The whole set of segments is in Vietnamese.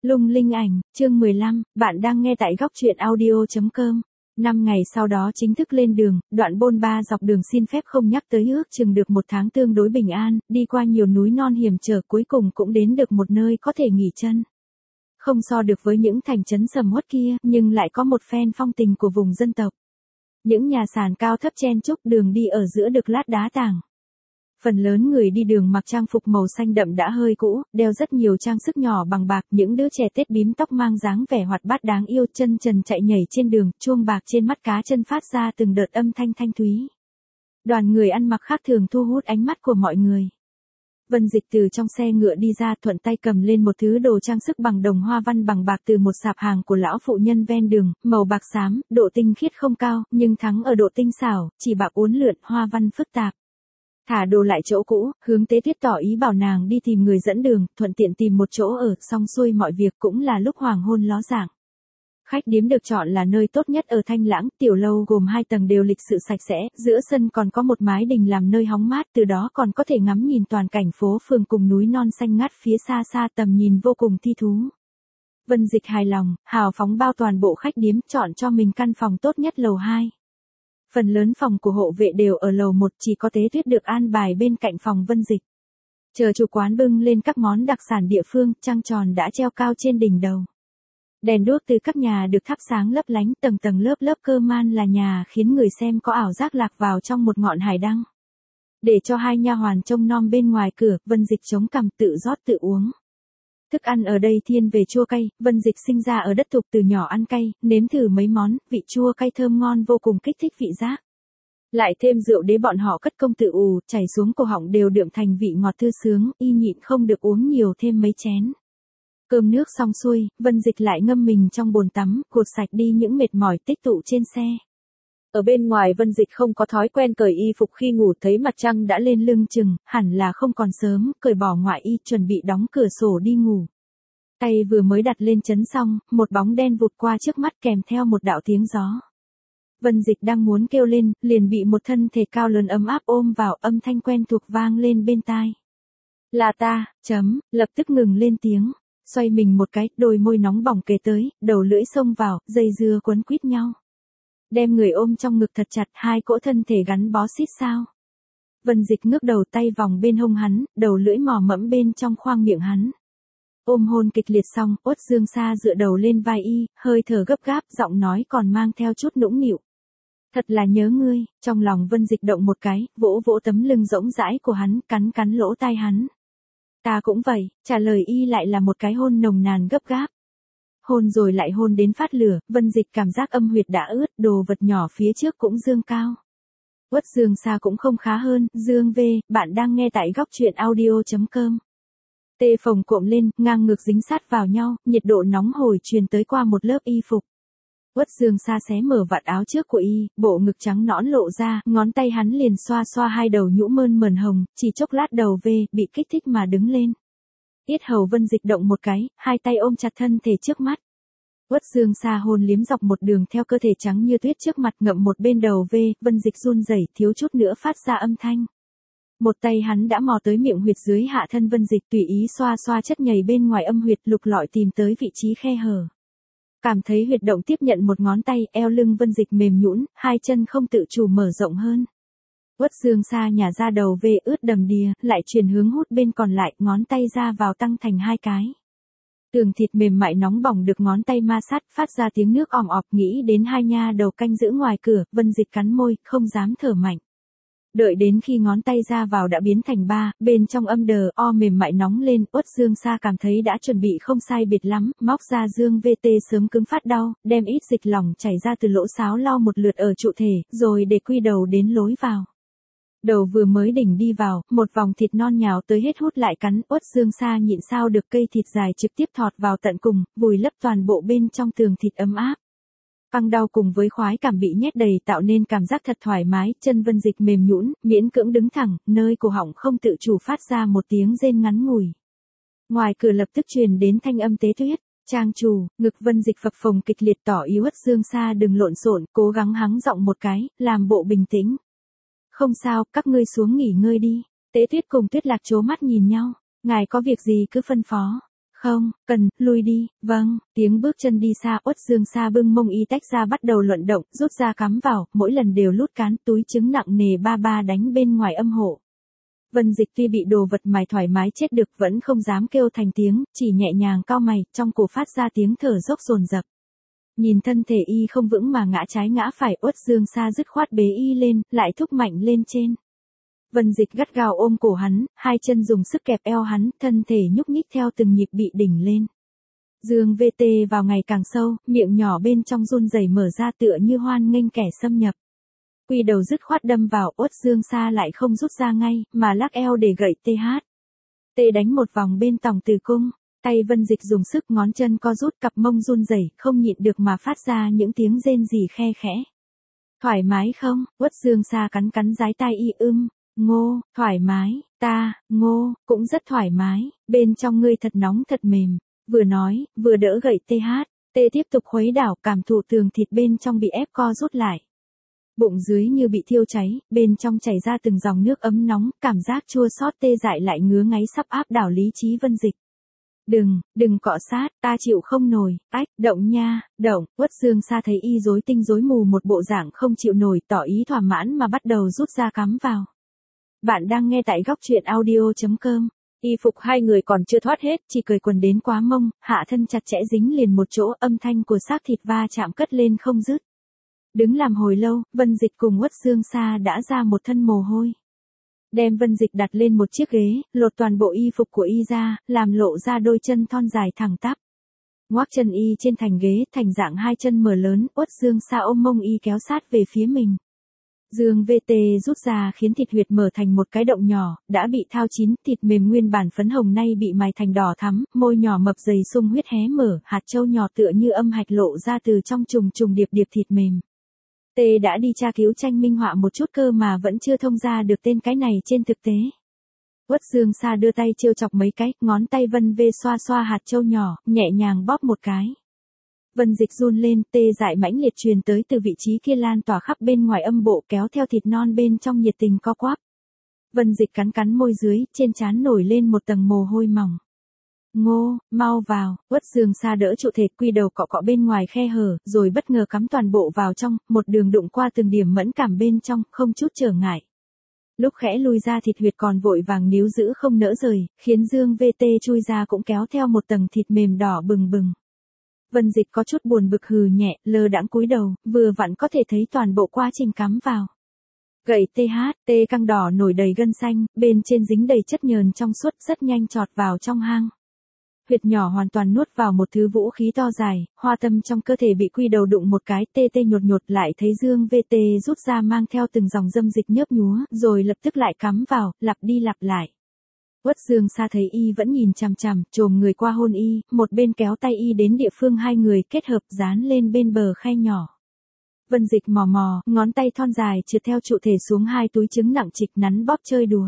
Lung linh ảnh, chương 15, bạn đang nghe tại góc truyện audio.com. 5 ngày sau đó chính thức lên đường, đoạn bôn ba dọc đường xin phép không nhắc tới ước chừng được 1 tháng tương đối bình an, đi qua nhiều núi non hiểm trở cuối cùng cũng đến được một nơi có thể nghỉ chân. Không so được với những thành trấn sầm uất kia, nhưng lại có một phen phong tình của vùng dân tộc. Những nhà sàn cao thấp chen chúc, đường đi ở giữa được lát đá tảng. Phần lớn người đi đường mặc trang phục màu xanh đậm đã hơi cũ, đeo rất nhiều trang sức nhỏ bằng bạc, những đứa trẻ tết bím tóc mang dáng vẻ hoạt bát đáng yêu, chân trần chạy nhảy trên đường, chuông bạc trên mắt cá chân phát ra từng đợt âm thanh thanh thúy. Đoàn người ăn mặc khác thường thu hút ánh mắt của mọi người. Vân Dịch từ trong xe ngựa đi ra, thuận tay cầm lên một thứ đồ trang sức bằng đồng hoa văn bằng bạc từ một sạp hàng của lão phụ nhân ven đường, màu bạc xám, độ tinh khiết không cao, nhưng thắng ở độ tinh xảo, chỉ bạc uốn lượn, hoa văn phức tạp. Thả đồ lại chỗ cũ, Hướng Tế Tuyết tỏ ý bảo nàng đi tìm người dẫn đường, thuận tiện tìm một chỗ ở, xong xuôi mọi việc cũng là lúc hoàng hôn ló dạng. Khách điếm được chọn là nơi tốt nhất ở Thanh Lãng, tiểu lâu gồm 2 tầng đều lịch sự sạch sẽ, giữa sân còn có một mái đình làm nơi hóng mát, từ đó còn có thể ngắm nhìn toàn cảnh phố phường cùng núi non xanh ngắt phía xa xa, tầm nhìn vô cùng thi thú. Vân Dịch hài lòng, hào phóng bao toàn bộ khách điếm, chọn cho mình căn phòng tốt nhất lầu 2. Phần lớn phòng của hộ vệ đều ở lầu 1, chỉ có Tế Tuyết được an bài bên cạnh phòng Vân Dịch. Chờ chủ quán bưng lên các món đặc sản địa phương, trăng tròn đã treo cao trên đỉnh đầu. Đèn đuốc từ các nhà được thắp sáng lấp lánh, tầng tầng lớp lớp cơ man là nhà, khiến người xem có ảo giác lạc vào trong một ngọn hải đăng. Để cho 2 nha hoàn trông nom bên ngoài cửa, Vân Dịch chống cằm tự rót tự uống. Thức ăn ở đây thiên về chua cay, Vân Dịch sinh ra ở đất thục từ nhỏ ăn cay, nếm thử mấy món, vị chua cay thơm ngon vô cùng kích thích vị giác. Lại thêm rượu đế bọn họ cất công tự ủ, chảy xuống cổ họng đều đượm thành vị ngọt thư sướng, y nhịn không được uống nhiều thêm mấy chén. Cơm nước xong xuôi, Vân Dịch lại ngâm mình trong bồn tắm, gột sạch đi những mệt mỏi tích tụ trên xe. Ở bên ngoài Vân Dịch không có thói quen cởi y phục khi ngủ, thấy mặt trăng đã lên lưng chừng, hẳn là không còn sớm, cởi bỏ ngoại y chuẩn bị đóng cửa sổ đi ngủ. Tay vừa mới đặt lên chấn xong, một bóng đen vụt qua trước mắt kèm theo một đạo tiếng gió. Vân Dịch đang muốn kêu lên, liền bị một thân thể cao lớn ấm áp ôm vào, âm thanh quen thuộc vang lên bên tai. Là ta, lập tức ngừng lên tiếng. Xoay mình một cái, đôi môi nóng bỏng kề tới, đầu lưỡi xông vào, dây dưa quấn quýt nhau. Đem người ôm trong ngực thật chặt, 2 cỗ thân thể gắn bó xít sao. Vân Dịch ngước đầu, tay vòng bên hông hắn, đầu lưỡi mò mẫm bên trong khoang miệng hắn. Ôm hôn kịch liệt xong, Uất Dương Sa dựa đầu lên vai y, hơi thở gấp gáp, giọng nói còn mang theo chút nũng nịu. Thật là nhớ ngươi, trong lòng Vân Dịch động một cái, vỗ vỗ tấm lưng rỗng rãi của hắn, cắn cắn lỗ tai hắn. Ta cũng vậy, trả lời y lại là một cái hôn nồng nàn gấp gáp. Hôn rồi lại hôn đến phát lửa, Vân Dịch cảm giác âm huyệt đã ướt, đồ vật nhỏ phía trước cũng dương cao. Uất Dương Sa cũng không khá hơn, Dương V, bạn đang nghe tại góc truyện audio.com. Tê phồng cộm lên, ngang ngực dính sát vào nhau, nhiệt độ nóng hổi truyền tới qua một lớp y phục. Uất Dương Sa xé mở vạt áo trước của y, bộ ngực trắng nõn lộ ra, ngón tay hắn liền xoa xoa 2 đầu nhũ mơn mờn hồng, chỉ chốc lát đầu về, bị kích thích mà đứng lên. Yết hầu Vân Dịch động một cái, 2 tay ôm chặt thân thể trước mắt. Uất Dương Sa hôn liếm dọc một đường theo cơ thể trắng như tuyết trước mặt, ngậm một bên đầu về, Vân Dịch run rẩy, thiếu chút nữa phát ra âm thanh. Một tay hắn đã mò tới miệng huyệt dưới hạ thân Vân Dịch, tùy ý xoa xoa chất nhầy bên ngoài âm huyệt, lục lọi tìm tới vị trí khe hở. Cảm thấy huyệt động tiếp nhận một ngón tay, eo lưng Vân Dịch mềm nhũn, 2 chân không tự chủ mở rộng hơn. Uất Dương Sa nhả ra đầu về ướt đầm đìa, lại chuyển hướng hút bên còn lại, ngón tay ra vào tăng thành 2 cái. Tường thịt mềm mại nóng bỏng được ngón tay ma sát, phát ra tiếng nước òm ọp, nghĩ đến 2 nha đầu canh giữ ngoài cửa, Vân Dịch cắn môi, không dám thở mạnh. Đợi đến khi ngón tay ra vào đã biến thành 3, bên trong âm đờ o mềm mại nóng lên, Uất Dương Sa cảm thấy đã chuẩn bị không sai biệt lắm, móc ra Dương VT sớm cứng phát đau, đem ít dịch lỏng chảy ra từ lỗ sáo lau một lượt ở trụ thể, rồi để quy đầu đến lối vào. Đầu vừa mới đỉnh đi vào, một vòng thịt non nhào tới hết hút lại cắn, Uất Dương Sa nhịn sao được, cây thịt dài trực tiếp thọt vào tận cùng, vùi lấp toàn bộ bên trong tường thịt ấm áp. Căng đau cùng với khoái cảm bị nhét đầy tạo nên cảm giác thật thoải mái, chân Vân Dịch mềm nhũn, miễn cưỡng đứng thẳng, nơi cổ họng không tự chủ phát ra một tiếng rên ngắn ngủi. Ngoài cửa lập tức truyền đến thanh âm Tế Tuyết, trang chủ, ngực Vân Dịch phập phồng kịch liệt, tỏ ý Uất Dương Sa đừng lộn xộn, cố gắng hắng giọng một cái, làm bộ bình tĩnh. Không sao, các ngươi xuống nghỉ ngơi đi. Tế Tuyết cùng Tuyết Lạc trố mắt nhìn nhau, ngài có việc gì cứ phân phó. Không, cần, lui đi, vâng, tiếng bước chân đi xa. Uất Dương Sa bưng mông y tách ra bắt đầu luận động, rút ra cắm vào, mỗi lần đều lút cán, túi trứng nặng nề ba ba đánh bên ngoài âm hộ. Vân Dịch tuy bị đồ vật mài thoải mái chết được vẫn không dám kêu thành tiếng, chỉ nhẹ nhàng cau mày, trong cổ phát ra tiếng thở dốc dồn dập. Nhìn thân thể y không vững mà ngã trái ngã phải, Uất Dương Sa dứt khoát bế y lên, lại thúc mạnh lên trên. Vân Dịch gắt gao ôm cổ hắn, hai chân dùng sức kẹp eo hắn, thân thể nhúc nhích theo từng nhịp bị đỉnh lên. Dương VT vào ngày càng sâu, miệng nhỏ bên trong run rẩy mở ra tựa như hoan nghênh kẻ xâm nhập. Quy đầu dứt khoát đâm vào, Uất Dương Sa lại không rút ra ngay, mà lắc eo để gậy TH. Tê đánh một vòng bên tòng tử cung, tay Vân Dịch dùng sức, ngón chân co rút, cặp mông run rẩy, không nhịn được mà phát ra những tiếng rên rỉ khe khẽ. Thoải mái không? Uất Dương Sa cắn cắn dái tai y. Ngô, thoải mái, Ngô, cũng rất thoải mái, bên trong ngươi thật nóng thật mềm. Vừa nói, vừa đỡ gậy TH, Tê tiếp tục khuấy đảo, cảm thụ tường thịt bên trong bị ép co rút lại. Bụng dưới như bị thiêu cháy, bên trong chảy ra từng dòng nước ấm nóng, cảm giác chua xót tê dại lại ngứa ngáy sắp áp đảo lý trí Vân Dịch. Đừng cọ sát, ta chịu không nổi, động nha, động. Uất Dương Sa thấy y rối tinh rối mù một bộ dạng không chịu nổi, tỏ ý thỏa mãn mà bắt đầu rút ra cắm vào. Bạn đang nghe tại góc truyện audio.com. Y phục hai người còn chưa thoát hết, chỉ cởi quần đến quá mông, hạ thân chặt chẽ dính liền một chỗ, âm thanh của xác thịt va chạm cất lên không dứt. Đứng làm hồi lâu, Vân Dịch cùng Uất Dương Sa đã ra một thân mồ hôi. Đem Vân Dịch đặt lên một chiếc ghế, lột toàn bộ y phục của y ra, làm lộ ra đôi chân thon dài thẳng tắp. Ngoác chân y trên thành ghế, thành dạng hai chân mở lớn, Uất Dương Sa ôm mông y kéo sát về phía mình. Dương VT rút ra khiến thịt huyệt mở thành một cái động nhỏ, đã bị thao chín, thịt mềm nguyên bản phấn hồng nay bị mài thành đỏ thắm, môi nhỏ mập dày sung huyết hé mở, hạt châu nhỏ tựa như âm hạch lộ ra từ trong trùng trùng điệp điệp thịt mềm. Tê đã đi tra cứu tranh minh họa một chút cơ mà vẫn chưa thông ra được tên cái này trên thực tế. Uất Dương Sa đưa tay trêu chọc mấy cái, ngón tay Vân V xoa xoa hạt châu nhỏ, nhẹ nhàng bóp một cái. Vân Dịch run lên, tê dại mãnh liệt truyền tới từ vị trí kia lan tỏa khắp bên ngoài âm bộ, kéo theo thịt non bên trong nhiệt tình co quắp. Vân Dịch cắn cắn môi dưới, trên trán nổi lên một tầng mồ hôi mỏng. Ngô, mau vào. Uất Dương Sa đỡ trụ thể, quy đầu cọ cọ bên ngoài khe hở, rồi bất ngờ cắm toàn bộ vào trong, một đường đụng qua từng điểm mẫn cảm bên trong, không chút trở ngại. Lúc khẽ lui ra thịt huyệt còn vội vàng níu giữ không nỡ rời, khiến Dương VT chui ra cũng kéo theo một tầng thịt mềm đỏ bừng bừng. Vân Dịch có chút buồn bực hừ nhẹ, lơ đãng cúi đầu, vừa vặn có thể thấy toàn bộ quá trình cắm vào. Gậy TH, căng đỏ nổi đầy gân xanh, bên trên dính đầy chất nhờn trong suốt, rất nhanh chọt vào trong hang. Huyệt nhỏ hoàn toàn nuốt vào một thứ vũ khí to dài, hoa tâm trong cơ thể bị quy đầu đụng một cái, tê nhột nhột, lại thấy Dương VT rút ra mang theo từng dòng dâm dịch nhớp nhúa, rồi lập tức lại cắm vào, lặp đi lặp lại. Uất Dương Sa thấy y vẫn nhìn chằm chằm, chồm người qua hôn y, một bên kéo tay y đến địa phương hai người kết hợp dán lên bên bờ khe nhỏ. Vân Dịch mò mò, ngón tay thon dài trượt theo trụ thể xuống hai túi trứng nặng trịch nắn bóp chơi đùa.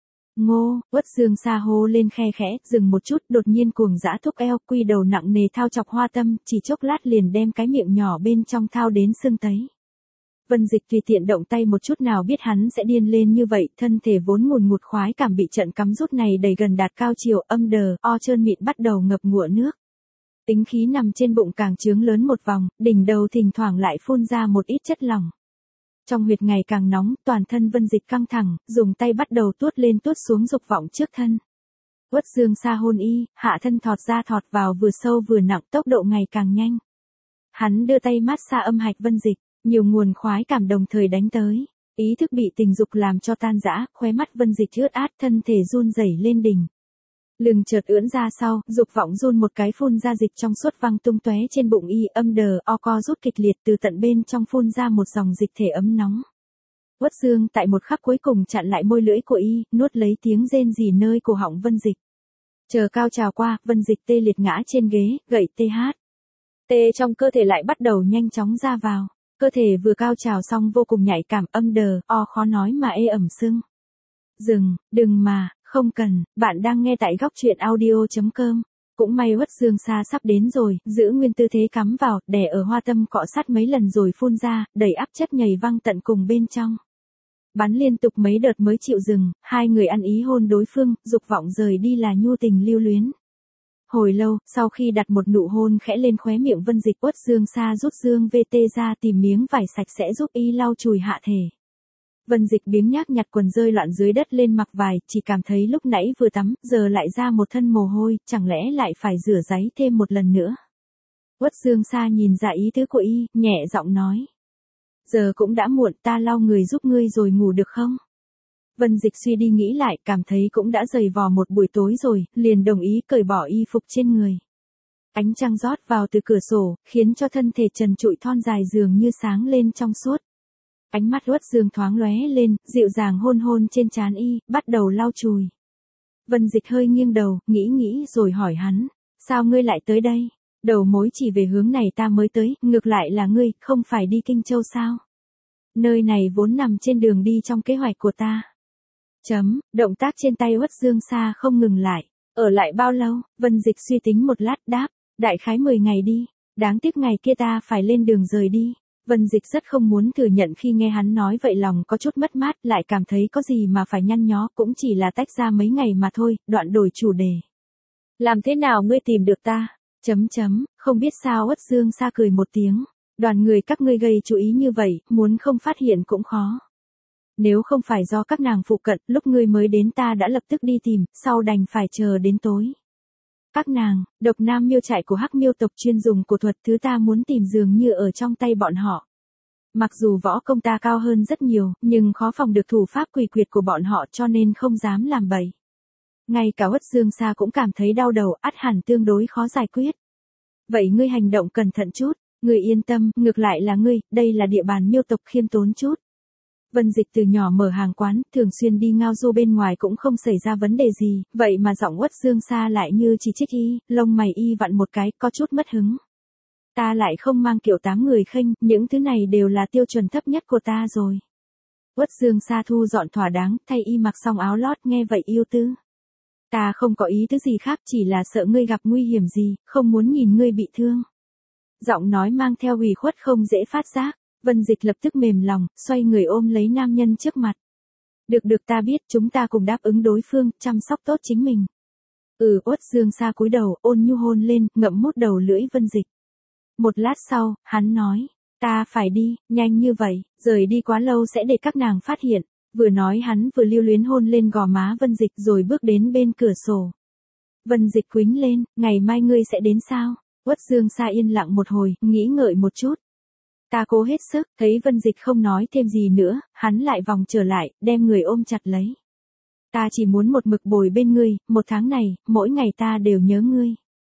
Ngô, Uất Dương Sa hô lên khe khẽ, dừng một chút, đột nhiên cuồng dã thúc eo, quy đầu nặng nề thao chọc hoa tâm, chỉ chốc lát liền đem cái miệng nhỏ bên trong thao đến sưng tấy. Vân Dịch tùy tiện động tay một chút nào biết hắn sẽ điên lên như vậy, thân thể vốn ngùn ngụt khoái cảm bị trận cắm rút này đẩy gần đạt cao chiều, âm đờ, o trơn mịn bắt đầu ngập ngụa nước. Tính khí nằm trên bụng càng trướng lớn một vòng, đỉnh đầu thỉnh thoảng lại phun ra một ít chất lỏng. Trong huyệt ngày càng nóng, toàn thân Vân Dịch căng thẳng, dùng tay bắt đầu tuốt lên tuốt xuống dục vọng trước thân. Uất Dương Sa hôn y, hạ thân thọt ra thọt vào vừa sâu vừa nặng, tốc độ ngày càng nhanh. Hắn đưa tay mát xa âm hạch Vân Dịch, nhiều nguồn khoái cảm đồng thời đánh tới. Ý thức bị tình dục làm cho tan rã, khóe mắt Vân Dịch ướt át, thân thể run rẩy lên đỉnh. Lưng chợt ưỡn ra sau, dục vọng run một cái phun ra dịch trong suốt văng tung tóe trên bụng y, âm đờ, o co rút kịch liệt, từ tận bên trong phun ra một dòng dịch thể ấm nóng. Uất Dương tại một khắc cuối cùng chặn lại môi lưỡi của y, nuốt lấy tiếng rên rỉ nơi cổ họng Vân Dịch. Chờ cao trào qua, Vân Dịch tê liệt ngã trên ghế, gậy TH. Tê trong cơ thể lại bắt đầu nhanh chóng ra vào. Cơ thể vừa cao trào xong vô cùng nhạy cảm, âm đờ, o khó nói mà ê ẩm sưng. Đừng mà, không cần, bạn đang nghe tại góc truyện audio.com. Cũng may Uất Dương Sa sắp đến rồi, giữ nguyên tư thế cắm vào, đè ở hoa tâm cọ sát mấy lần rồi phun ra, đẩy áp chất nhảy văng tận cùng bên trong. Bắn liên tục mấy đợt mới chịu dừng, hai người ăn ý hôn đối phương, dục vọng rời đi là nhu tình lưu luyến. Hồi lâu, sau khi đặt một nụ hôn khẽ lên khóe miệng Vân Dịch, Uất Dương Sa rút dương VT ra tìm miếng vải sạch sẽ giúp y lau chùi hạ thể. Vân Dịch biếng nhác nhặt quần rơi loạn dưới đất lên mặc vải, chỉ cảm thấy lúc nãy vừa tắm, giờ lại ra một thân mồ hôi, chẳng lẽ lại phải rửa ráy thêm một lần nữa. Uất Dương Sa nhìn ra ý tứ của y, nhẹ giọng nói. Giờ cũng đã muộn, ta lau người giúp ngươi rồi ngủ được không? Vân Dịch suy đi nghĩ lại, cảm thấy cũng đã dày vò một buổi tối rồi, liền đồng ý cởi bỏ y phục trên người. Ánh trăng rót vào từ cửa sổ, khiến cho thân thể trần trụi thon dài dường như sáng lên trong suốt. Ánh mắt Uất Dương thoáng lóe lên, dịu dàng hôn hôn trên trán y, bắt đầu lau chùi. Vân Dịch hơi nghiêng đầu, nghĩ rồi hỏi hắn, sao ngươi lại tới đây? Đầu mối chỉ về hướng này ta mới tới, ngược lại là ngươi, không phải đi Kinh Châu sao? Nơi này vốn nằm trên đường đi trong kế hoạch của ta. Động tác trên tay Uất Dương Sa không ngừng lại. Ở lại bao lâu? Vân Dịch suy tính một lát đáp, đại khái 10 ngày đi. Đáng tiếc ngày kia ta phải lên đường rời đi. Vân Dịch rất không muốn thừa nhận khi nghe hắn nói vậy, lòng có chút mất mát, lại cảm thấy có gì mà phải nhăn nhó, cũng chỉ là tách ra mấy ngày mà thôi, đoạn đổi chủ đề. Làm thế nào ngươi tìm được ta? Không biết sao. Uất Dương Sa cười một tiếng. Đoàn người các ngươi gây chú ý như vậy, muốn không phát hiện cũng khó. Nếu không phải do các nàng phụ cận, lúc ngươi mới đến ta đã lập tức đi tìm, sau đành phải chờ đến tối. Các nàng, Độc Nam Miêu trại của Hắc Miêu tộc chuyên dùng của thuật thứ ta muốn tìm dường như ở trong tay bọn họ. Mặc dù võ công ta cao hơn rất nhiều, nhưng khó phòng được thủ pháp quỷ quyệt của bọn họ, cho nên không dám làm bậy. Ngay cả Uất Dương Sa cũng cảm thấy đau đầu, ắt hẳn tương đối khó giải quyết. Vậy ngươi hành động cẩn thận chút, ngươi yên tâm, ngược lại là ngươi, đây là địa bàn Miêu tộc, khiêm tốn chút. Vân Dịch từ nhỏ mở hàng quán, thường xuyên đi ngao du bên ngoài cũng không xảy ra vấn đề gì, vậy mà giọng Uất Dương Sa lại như chỉ trích y, lông mày y vặn một cái, có chút mất hứng. Ta lại không mang kiểu 8 người khênh, những thứ này đều là tiêu chuẩn thấp nhất của ta rồi. Uất Dương Sa thu dọn thỏa đáng, thay y mặc xong áo lót, nghe vậy yêu tư. Ta không có ý tứ gì khác, chỉ là sợ ngươi gặp nguy hiểm gì, không muốn nhìn ngươi bị thương. Giọng nói mang theo ủy khuất không dễ phát giác. Vân Dịch lập tức mềm lòng, xoay người ôm lấy nam nhân trước mặt. Được ta biết, chúng ta cùng đáp ứng đối phương, chăm sóc tốt chính mình. Uất Dương Sa cúi đầu, ôn nhu hôn lên, ngậm mút đầu lưỡi Vân Dịch. Một lát sau, hắn nói, ta phải đi, nhanh như vậy, rời đi quá lâu sẽ để các nàng phát hiện. Vừa nói hắn vừa lưu luyến hôn lên gò má Vân Dịch rồi bước đến bên cửa sổ. Vân Dịch quýnh lên, ngày mai ngươi sẽ đến sao? Uất Dương Sa yên lặng một hồi, nghĩ ngợi một chút. Ta cố hết sức, thấy Vân Dịch không nói thêm gì nữa, hắn lại vòng trở lại, đem người ôm chặt lấy. Ta chỉ muốn một mực bồi bên ngươi, 1 tháng này, mỗi ngày ta đều nhớ ngươi.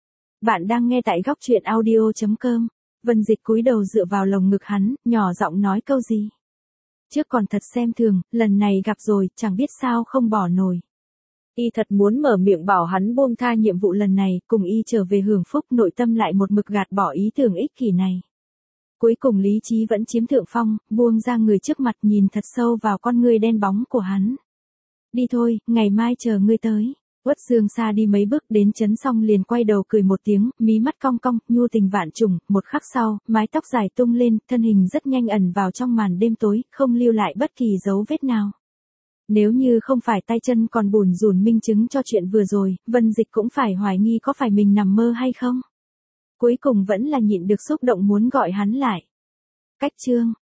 Bạn đang nghe tại góc truyện audio.com. Vân Dịch cúi đầu dựa vào lồng ngực hắn, nhỏ giọng nói câu gì. Trước còn thật xem thường, lần này gặp rồi, chẳng biết sao không bỏ nổi. Y thật muốn mở miệng bảo hắn buông tha nhiệm vụ lần này, cùng y trở về hưởng phúc, nội tâm lại một mực gạt bỏ ý tưởng ích kỷ này. Cuối cùng lý trí vẫn chiếm thượng phong, buông ra người trước mặt, nhìn thật sâu vào con ngươi đen bóng của hắn. Đi thôi, ngày mai chờ ngươi tới. Uất Dương Sa đi mấy bước đến trấn xong liền quay đầu cười một tiếng, mí mắt cong cong, nhu tình vạn trùng, một khắc sau, mái tóc dài tung lên, thân hình rất nhanh ẩn vào trong màn đêm tối, không lưu lại bất kỳ dấu vết nào. Nếu như không phải tay chân còn bủn rủn minh chứng cho chuyện vừa rồi, Vân Dịch cũng phải hoài nghi có phải mình nằm mơ hay không. Cuối cùng vẫn là nhịn được xúc động muốn gọi hắn lại. Cách chương